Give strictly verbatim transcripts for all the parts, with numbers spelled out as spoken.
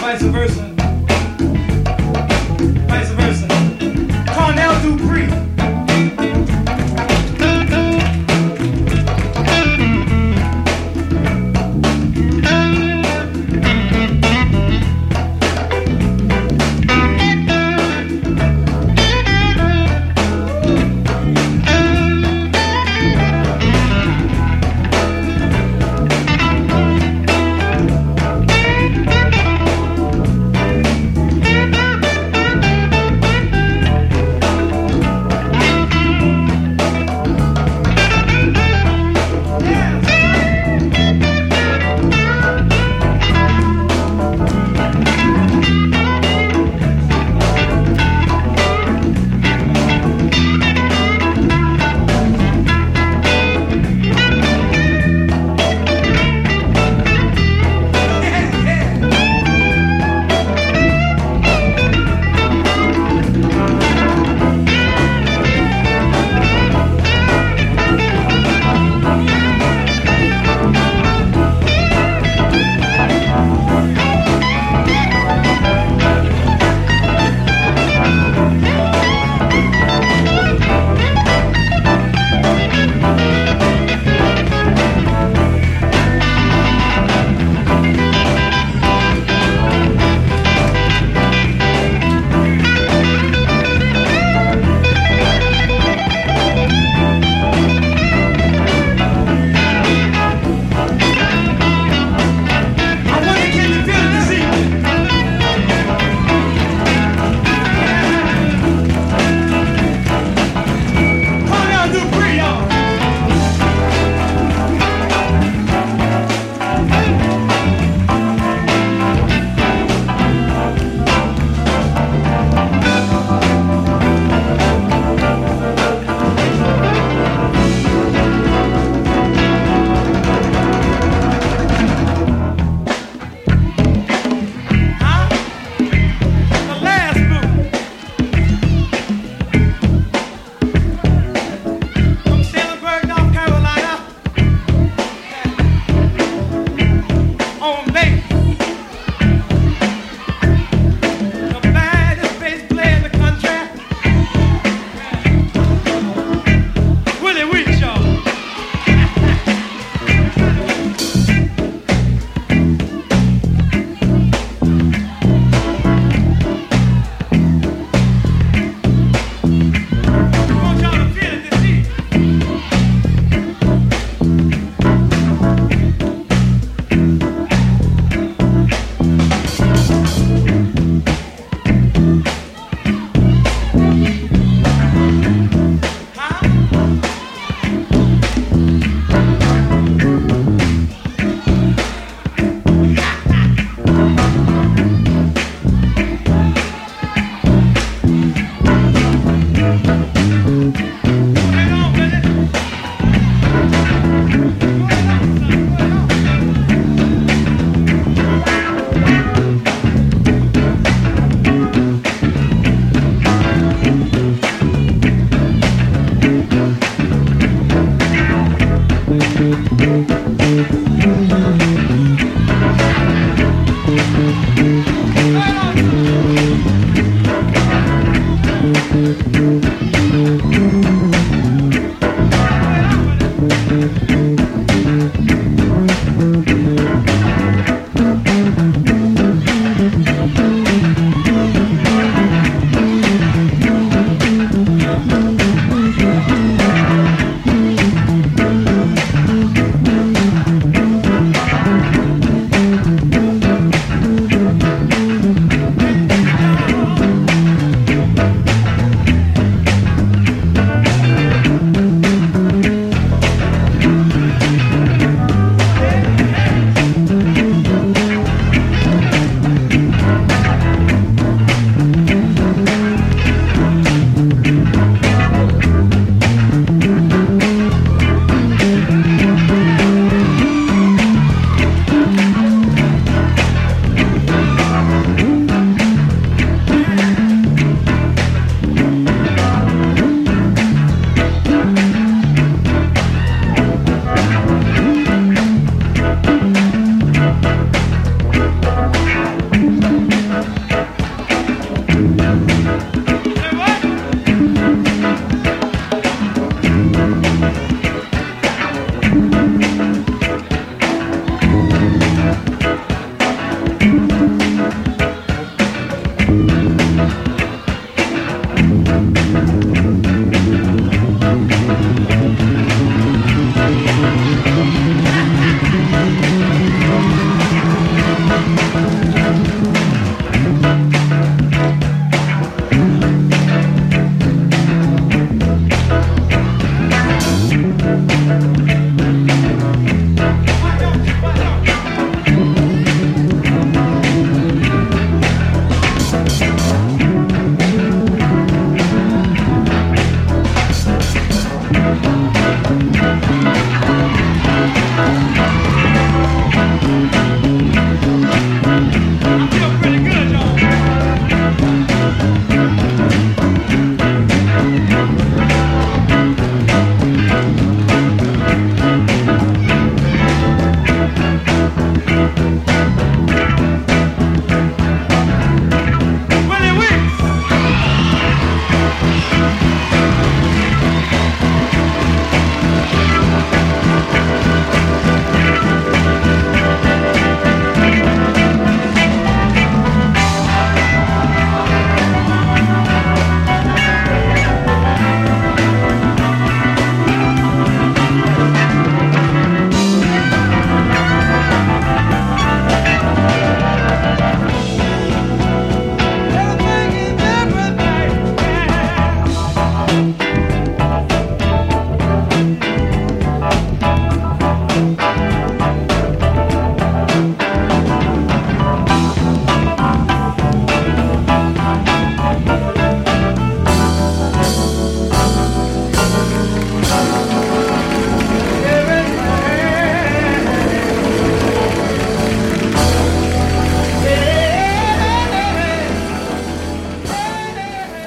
vice versa. Vice versa. Cornell Dupree.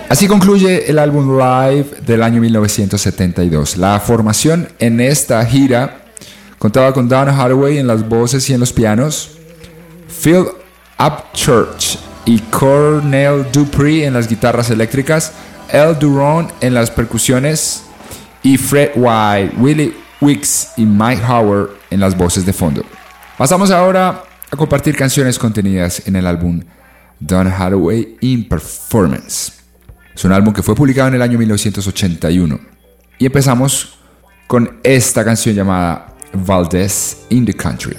Así concluye el álbum Live del año mil novecientos setenta y dos. La formación en esta gira contaba con Don Hathaway en las voces y en los pianos, Phil Upchurch y Cornell Dupree en las guitarras eléctricas, El Duron en las percusiones y Fred White, Willie Weeks y Mike Howard en las voces de fondo. Pasamos ahora a compartir canciones contenidas en el álbum Don Hathaway in Performance. Es un álbum que fue publicado en el año mil novecientos ochenta y uno. Y empezamos con esta canción llamada Valdez in the Country.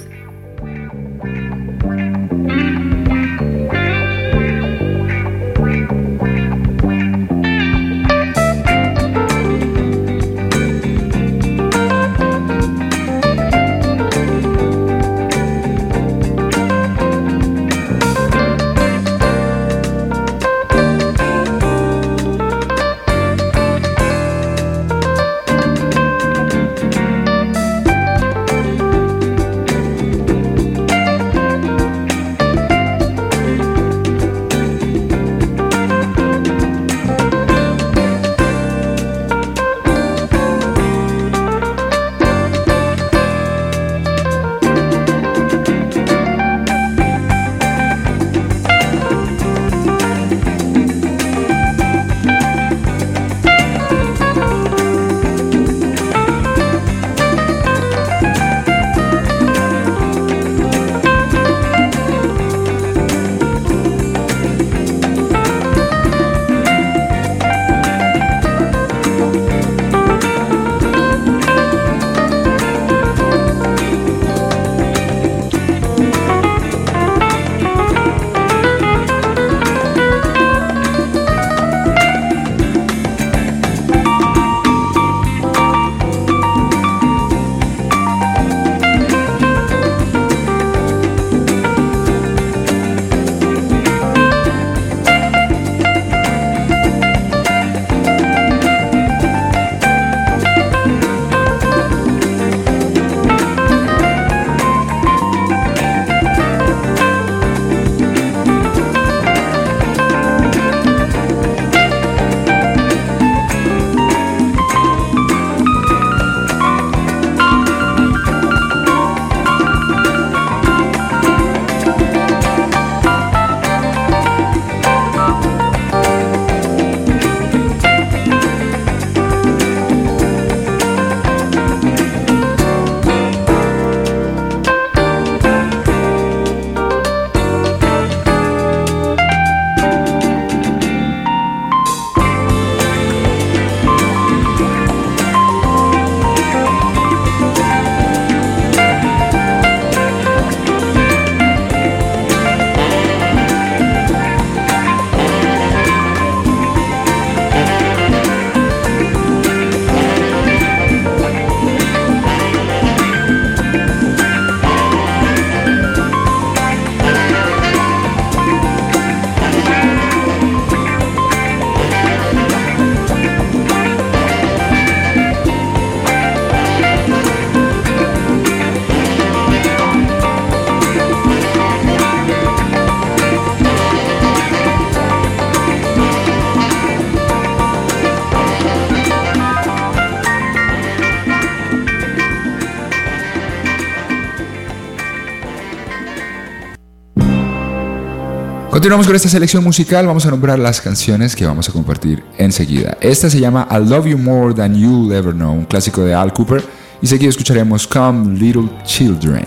Continuamos con esta selección musical. Vamos a nombrar las canciones que vamos a compartir enseguida. Esta se llama I Love You More Than You'll Ever Know, un clásico de Al Kooper. Y seguido escucharemos Come Little Children.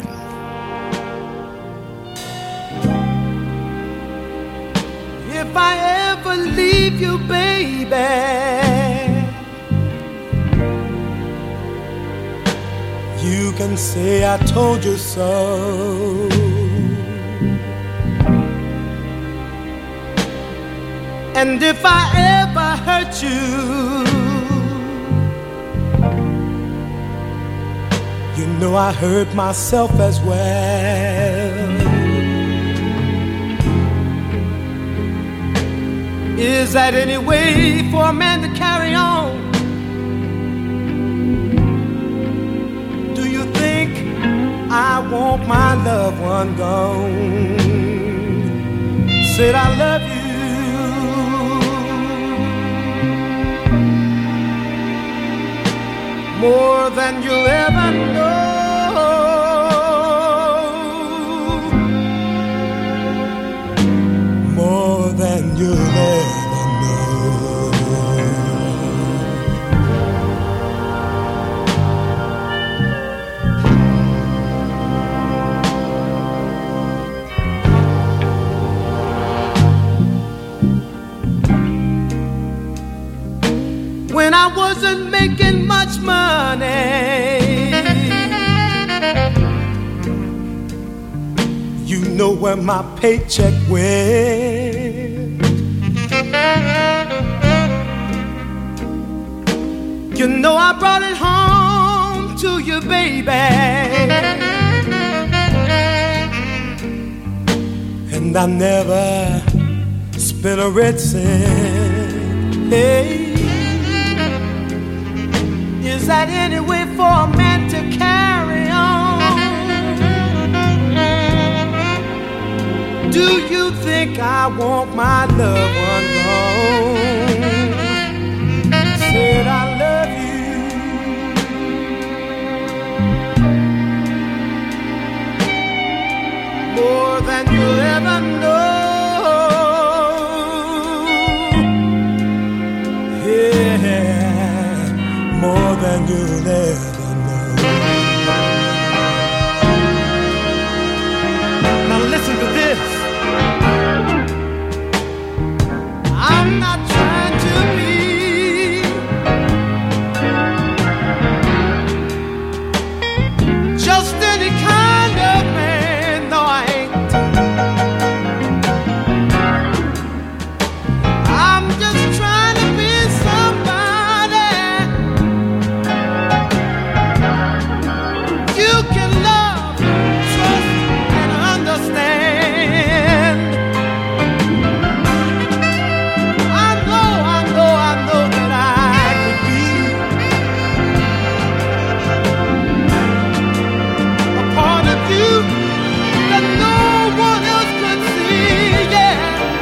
If I ever leave you, baby, you can say I told you so. And if I ever hurt you, you know I hurt myself as well. Is that any way for a man to carry on? Do you think I want my loved one gone? Said I love you. more than you'll ever know, more than you'll ever know. When I wasn't making much money, you know where my paycheck went. You know I brought it home to you, baby, and I never spent a red cent. Hey, is that any way for a man to carry on? Do you think I want my loved one gone? Said I love you, more than you'll ever know. Yeah, more than you'll ever know. Now listen to this. I'm not trying to be just any kind of man. No, I ain't. I'm just trying to be somebody you can love, trust, and understand. I know, I know, I know that I could be a part of you that no one else could see, yeah.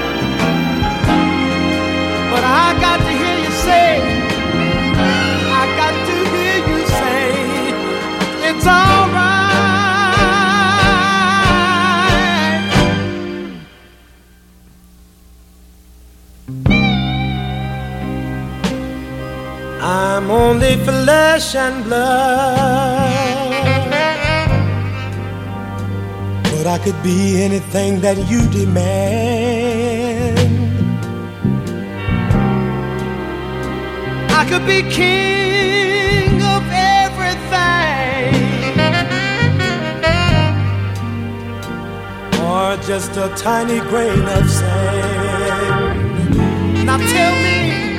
But I got to hear you say, I got to hear you say, it's alright. I'm only flesh and blood, but I could be anything that you demand. I could be king of everything, or just a tiny grain of sand. Now tell me,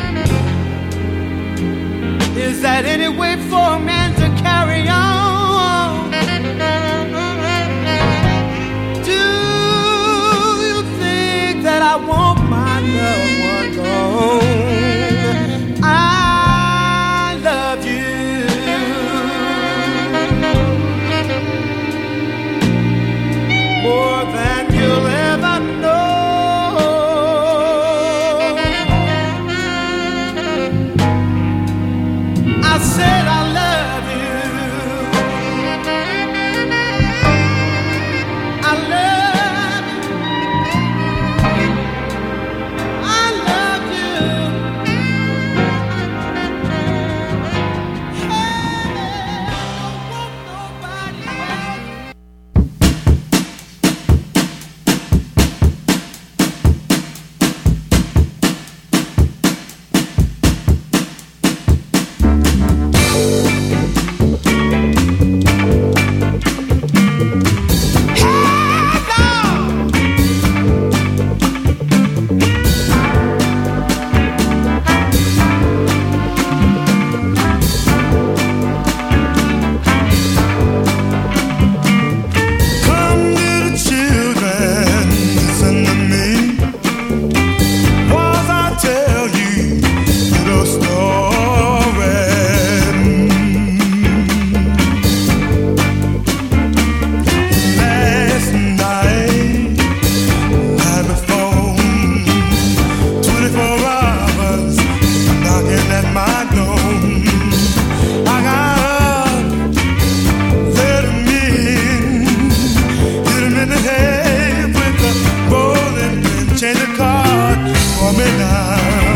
is that any way for a man to carry on? Do you think that I want my loved one gone? I love you more than you'll ever know. I said I love you for me now.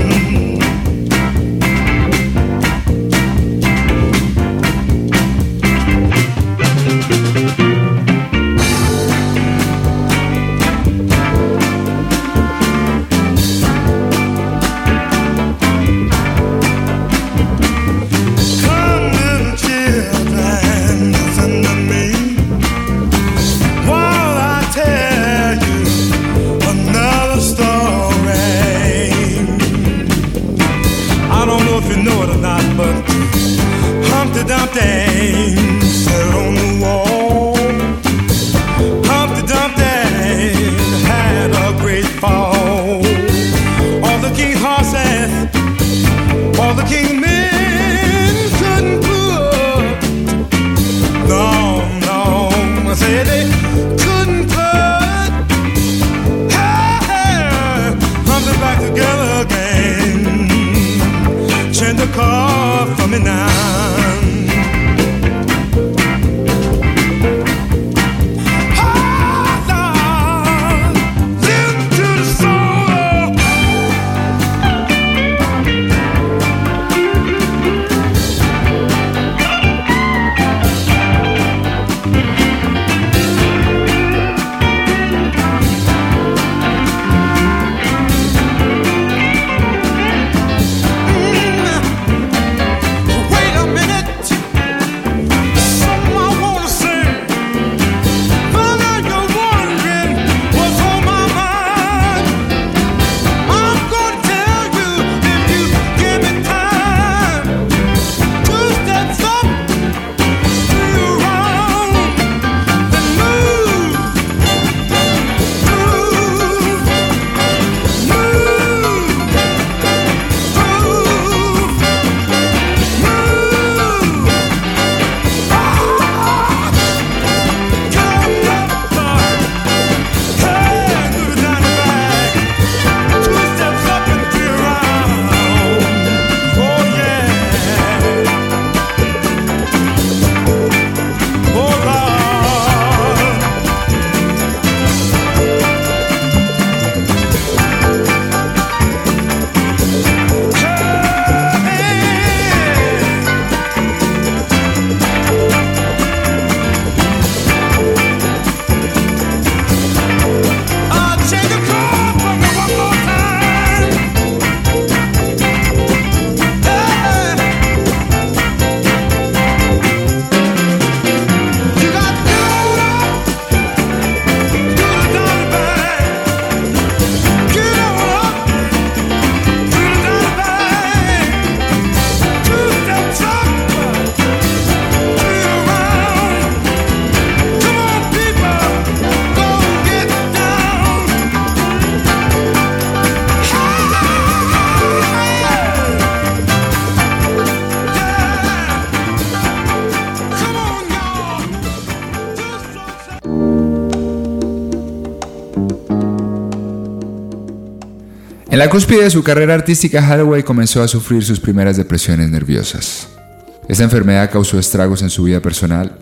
En la cúspide de su carrera artística, Hathaway comenzó a sufrir sus primeras depresiones nerviosas. Esta enfermedad causó estragos en su vida personal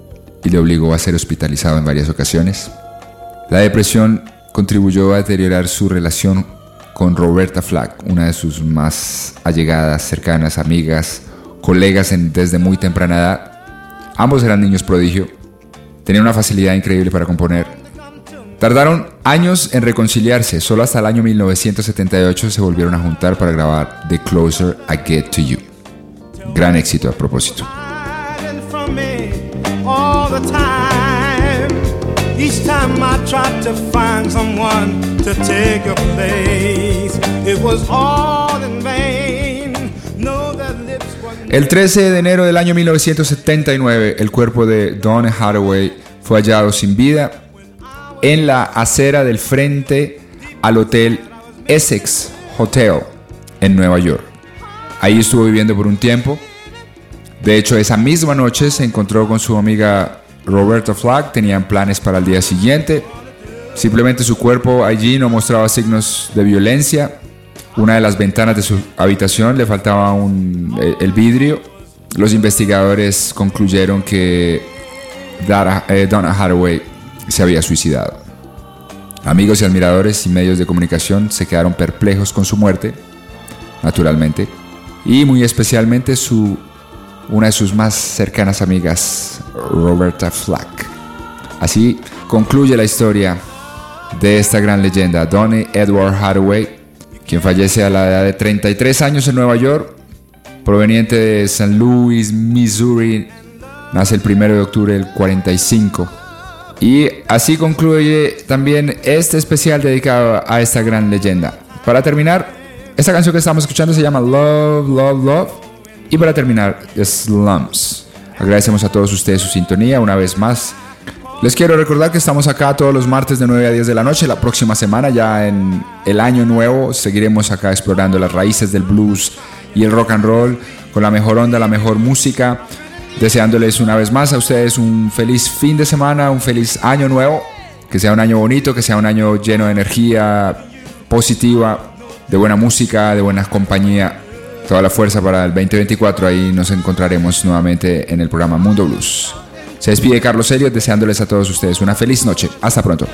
y le obligó a ser hospitalizado en varias ocasiones. La depresión contribuyó a deteriorar su relación con Roberta Flack, una de sus más allegadas, cercanas, amigas, colegas en, desde muy temprana edad. Ambos eran niños prodigio, tenían una facilidad increíble para componer. Tardaron años en reconciliarse, solo hasta el año mil novecientos setenta y ocho se volvieron a juntar para grabar The Closer I Get to You. Gran éxito a propósito. El trece de enero del año mil novecientos setenta y nueve, el cuerpo de Donny Hathaway fue hallado sin vida en la acera del frente al Hotel Essex Hotel en Nueva York. Ahí estuvo viviendo por un tiempo. De hecho, esa misma noche se encontró con su amiga Roberta Flack. Tenían planes para el día siguiente. Simplemente su cuerpo allí no mostraba signos de violencia. Una de las ventanas de su habitación le faltaba un, el, el vidrio. Los investigadores concluyeron que Donna, eh, Donna Hathaway se había suicidado. Amigos y admiradores y medios de comunicación se quedaron perplejos con su muerte, naturalmente, y muy especialmente su, una de sus más cercanas amigas, Roberta Flack. Así concluye la historia de esta gran leyenda, Donny Edward Hathaway, quien fallece a la edad de treinta y tres años en Nueva York, proveniente de Saint Louis, Missouri. Nace el primero de octubre del cuarenta y cinco. Y así concluye también este especial dedicado a esta gran leyenda. Para terminar, esta canción que estamos escuchando se llama Love, Love, Love. Y para terminar, Slums. Agradecemos a todos ustedes su sintonía una vez más. Les quiero recordar que estamos acá todos los martes de nueve a diez de la noche. La próxima semana, ya en el año nuevo, seguiremos acá explorando las raíces del blues y el rock and roll con la mejor onda, la mejor música. Deseándoles una vez más a ustedes un feliz fin de semana, un feliz año nuevo. Que sea un año bonito, que sea un año lleno de energía positiva, de buena música, de buena compañía. Toda la fuerza para el veinte veinticuatro. Ahí nos encontraremos nuevamente en el programa Mundo Blues. Se despide Carlos Elliott deseándoles a todos ustedes una feliz noche. Hasta pronto.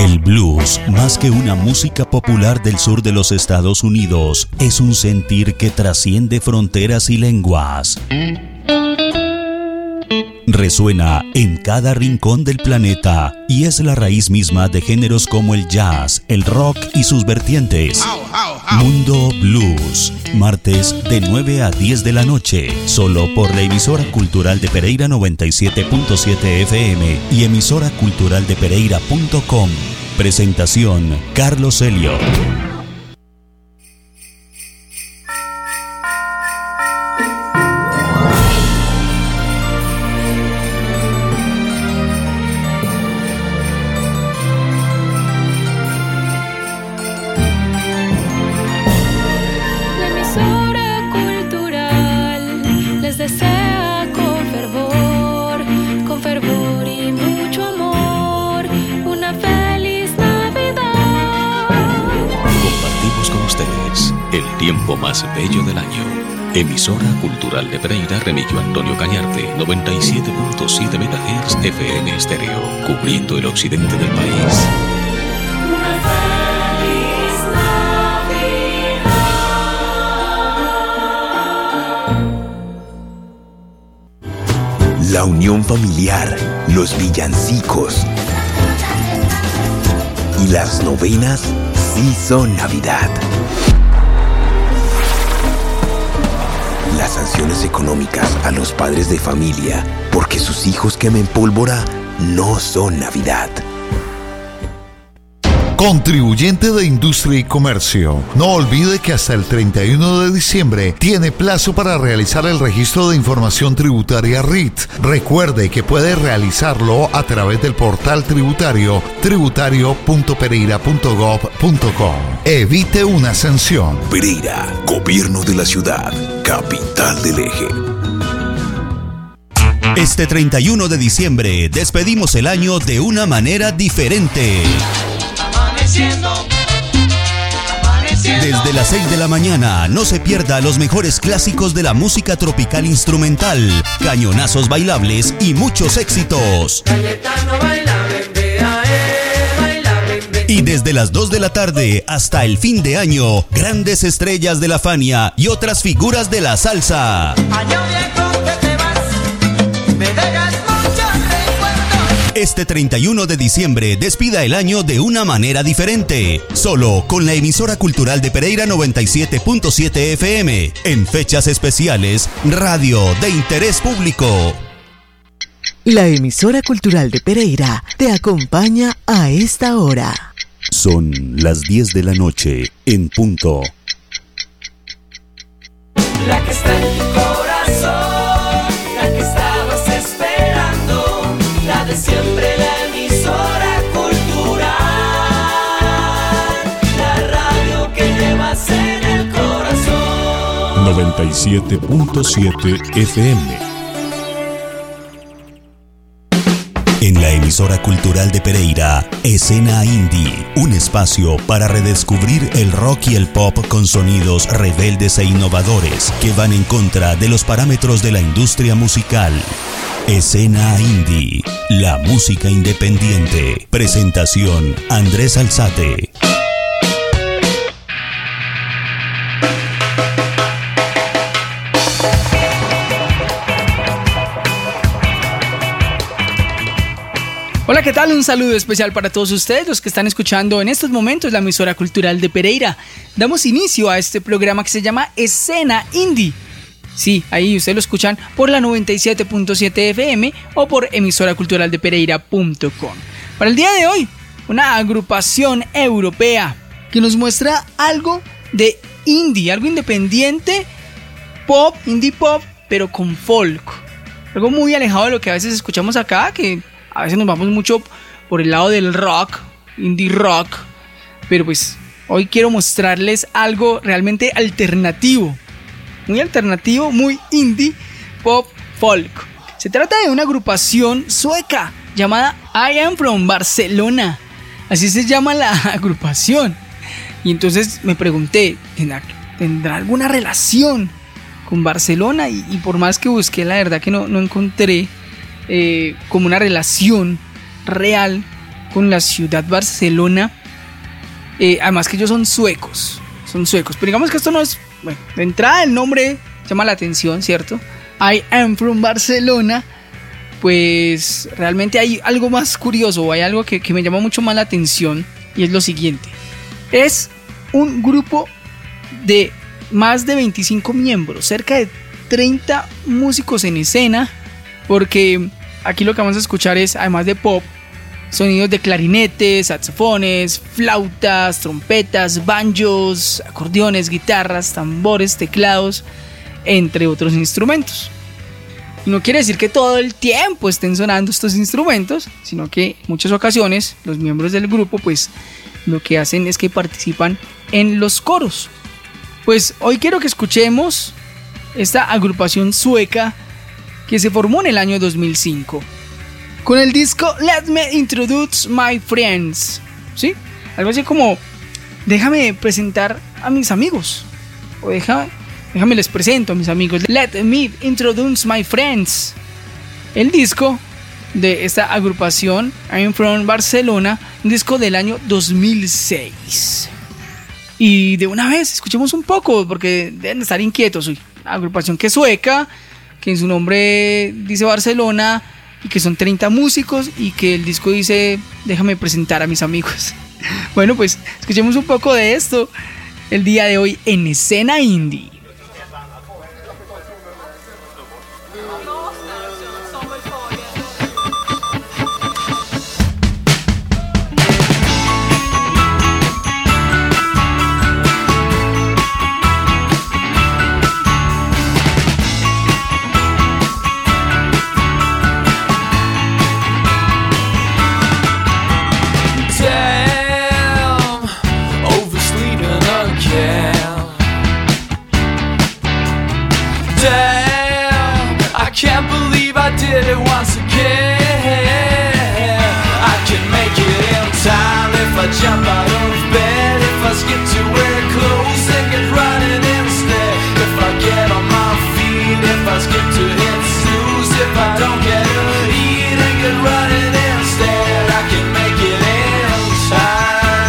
El blues, más que una música popular del sur de los Estados Unidos, es un sentir que trasciende fronteras y lenguas. Resuena en cada rincón del planeta y es la raíz misma de géneros como el jazz, el rock y sus vertientes. Mundo Blues, martes de nueve a diez de la noche, solo por la emisora cultural de Pereira noventa y siete punto siete F M y emisora cultural de pereira punto com. Presentación, Carlos Elliot. Tiempo más bello del año. Emisora Cultural de Pereira, Remigio Antonio Cañarte, noventa y siete punto siete megahertz F M estéreo, cubriendo el occidente del país. Una feliz Navidad. La unión familiar, los villancicos y las novenas sí son Navidad. Las sanciones económicas a los padres de familia porque sus hijos quemen pólvora no son Navidad. Contribuyente de Industria y Comercio, no olvide que hasta el treinta y uno de diciembre tiene plazo para realizar el registro de información tributaria R I T. Recuerde que puede realizarlo a través del portal tributario tributario punto pereira punto gov punto com. Evite una sanción. Pereira, Gobierno de la Ciudad, capital del eje. Este treinta y uno de diciembre despedimos el año de una manera diferente. Desde las seis de la mañana, no se pierda los mejores clásicos de la música tropical instrumental, cañonazos bailables y muchos éxitos. Y desde las dos de la tarde hasta el fin de año, grandes estrellas de la Fania y otras figuras de la salsa. Este treinta y uno de diciembre despida el año de una manera diferente, solo con la emisora cultural de Pereira noventa y siete punto siete F M, en fechas especiales, radio de interés público. La emisora cultural de Pereira te acompaña a esta hora. Son las diez de la noche, en punto. La que está en tu corazón, la que estabas esperando, la de siempre, la emisora cultural, la radio que llevas en el corazón. noventa y siete punto siete F M. En la emisora cultural de Pereira, Escena Indie, un espacio para redescubrir el rock y el pop con sonidos rebeldes e innovadores que van en contra de los parámetros de la industria musical. Escena Indie, la música independiente. Presentación, Andrés Alzate. Hola, ¿qué tal? Un saludo especial para todos ustedes, los que están escuchando en estos momentos la emisora cultural de Pereira. Damos inicio a este programa que se llama Escena Indie. Sí, ahí ustedes lo escuchan por la noventa y siete punto siete F M o por emisora cultural de pereira punto com. Para el día de hoy, una agrupación europea que nos muestra algo de indie, algo independiente, pop, indie pop, pero con folk. Algo muy alejado de lo que a veces escuchamos acá, que a veces nos vamos mucho por el lado del rock, indie rock, pero pues hoy quiero mostrarles algo realmente alternativo, muy alternativo, muy indie, pop, folk. Se trata de una agrupación sueca llamada I Am From Barcelona, así se llama la agrupación. Y entonces me pregunté, ¿tendrá, ¿tendrá alguna relación con Barcelona? Y, y por más que busqué, la verdad que no, no encontré Eh, como una relación real con la ciudad Barcelona. Eh, además que ellos son suecos, son suecos. Pero digamos que esto no es, bueno, de entrada el nombre llama la atención, ¿cierto? I am from Barcelona. Pues realmente hay algo más curioso, hay algo que, que me llama mucho más la atención, y es lo siguiente. Es un grupo de más de veinticinco miembros, cerca de treinta músicos en escena, porque aquí lo que vamos a escuchar es, además de pop, sonidos de clarinetes, saxofones, flautas, trompetas, banjos, acordeones, guitarras, tambores, teclados, entre otros instrumentos. Y no quiere decir que todo el tiempo estén sonando estos instrumentos, sino que en muchas ocasiones los miembros del grupo pues lo que hacen es que participan en los coros. Pues hoy quiero que escuchemos esta agrupación sueca que se formó en el año dos mil cinco con el disco Let Me Introduce My Friends, ¿sí? Algo así como déjame presentar a mis amigos, o déjame, déjame les presento a mis amigos. Let Me Introduce My Friends, el disco de esta agrupación I'm From Barcelona, un disco del año dos mil seis. Y de una vez escuchemos un poco, porque deben de estar inquietos hoy. Agrupación que es sueca, que en su nombre dice Barcelona, y que son treinta músicos, y que el disco dice déjame presentar a mis amigos. Bueno, pues escuchemos un poco de esto el día de hoy en Escena Indie. Did it once